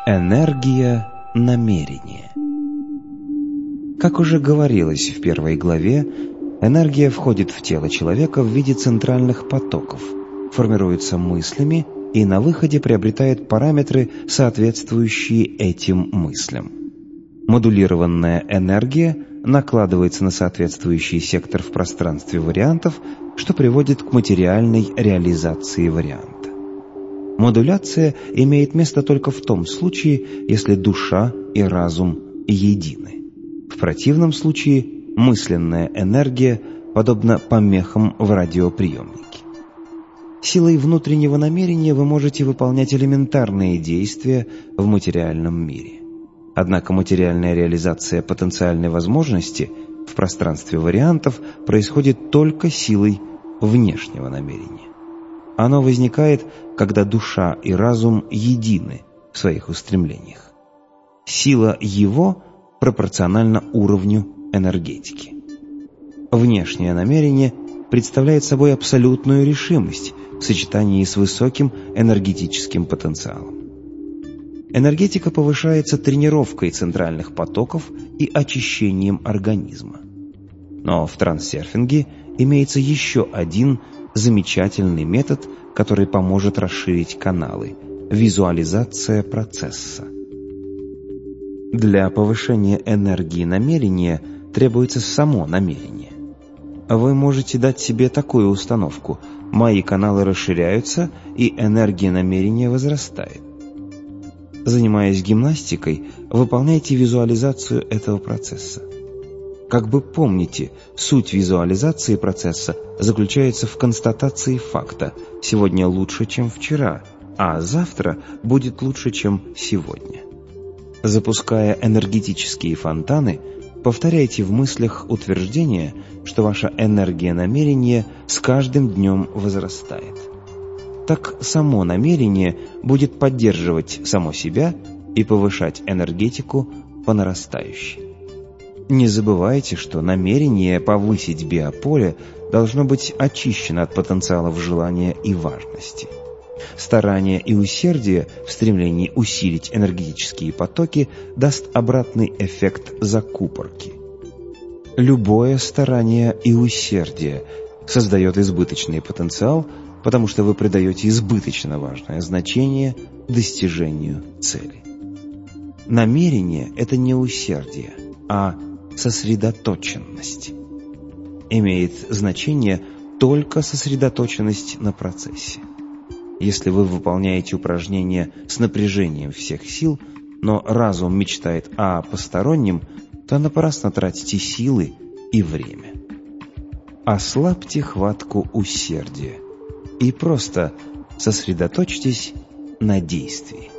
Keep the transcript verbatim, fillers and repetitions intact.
Энергия намерения. Как уже говорилось в первой главе, энергия входит в тело человека в виде центральных потоков, формируется мыслями и на выходе приобретает параметры, соответствующие этим мыслям. Модулированная энергия накладывается на соответствующий сектор в пространстве вариантов, что приводит к материальной реализации варианта. Модуляция имеет место только в том случае, если душа и разум едины. В противном случае мысленная энергия подобна помехам в радиоприемнике. Силой внутреннего намерения вы можете выполнять элементарные действия в материальном мире. Однако материальная реализация потенциальной возможности в пространстве вариантов происходит только силой внешнего намерения. Оно возникает, когда душа и разум едины в своих устремлениях. Сила его пропорциональна уровню энергетики. Внешнее намерение представляет собой абсолютную решимость в сочетании с высоким энергетическим потенциалом. Энергетика повышается тренировкой центральных потоков и очищением организма. Но в трансерфинге имеется еще один замечательный метод, который поможет расширить каналы – визуализация процесса. Для повышения энергии намерения требуется само намерение. Вы можете дать себе такую установку: «Мои каналы расширяются, и энергия намерения возрастает». Занимаясь гимнастикой, выполняйте визуализацию этого процесса. Как бы помните, суть визуализации процесса заключается в констатации факта: сегодня лучше, чем вчера, а завтра будет лучше, чем сегодня. Запуская энергетические фонтаны, повторяйте в мыслях утверждение, что ваша энергия намерения с каждым днем возрастает. Так само намерение будет поддерживать само себя и повышать энергетику по нарастающей. Не забывайте, что намерение повысить биополе должно быть очищено от потенциалов желания и важности. Старание и усердие в стремлении усилить энергетические потоки даст обратный эффект закупорки. Любое старание и усердие создает избыточный потенциал, потому что вы придаете избыточно важное значение достижению цели. Намерение – это не усердие, а сосредоточенность. Имеет значение только сосредоточенность на процессе. Если вы выполняете упражнения с напряжением всех сил, но разум мечтает о постороннем, то напрасно тратите силы и время. Ослабьте хватку усердия и просто сосредоточьтесь на действии.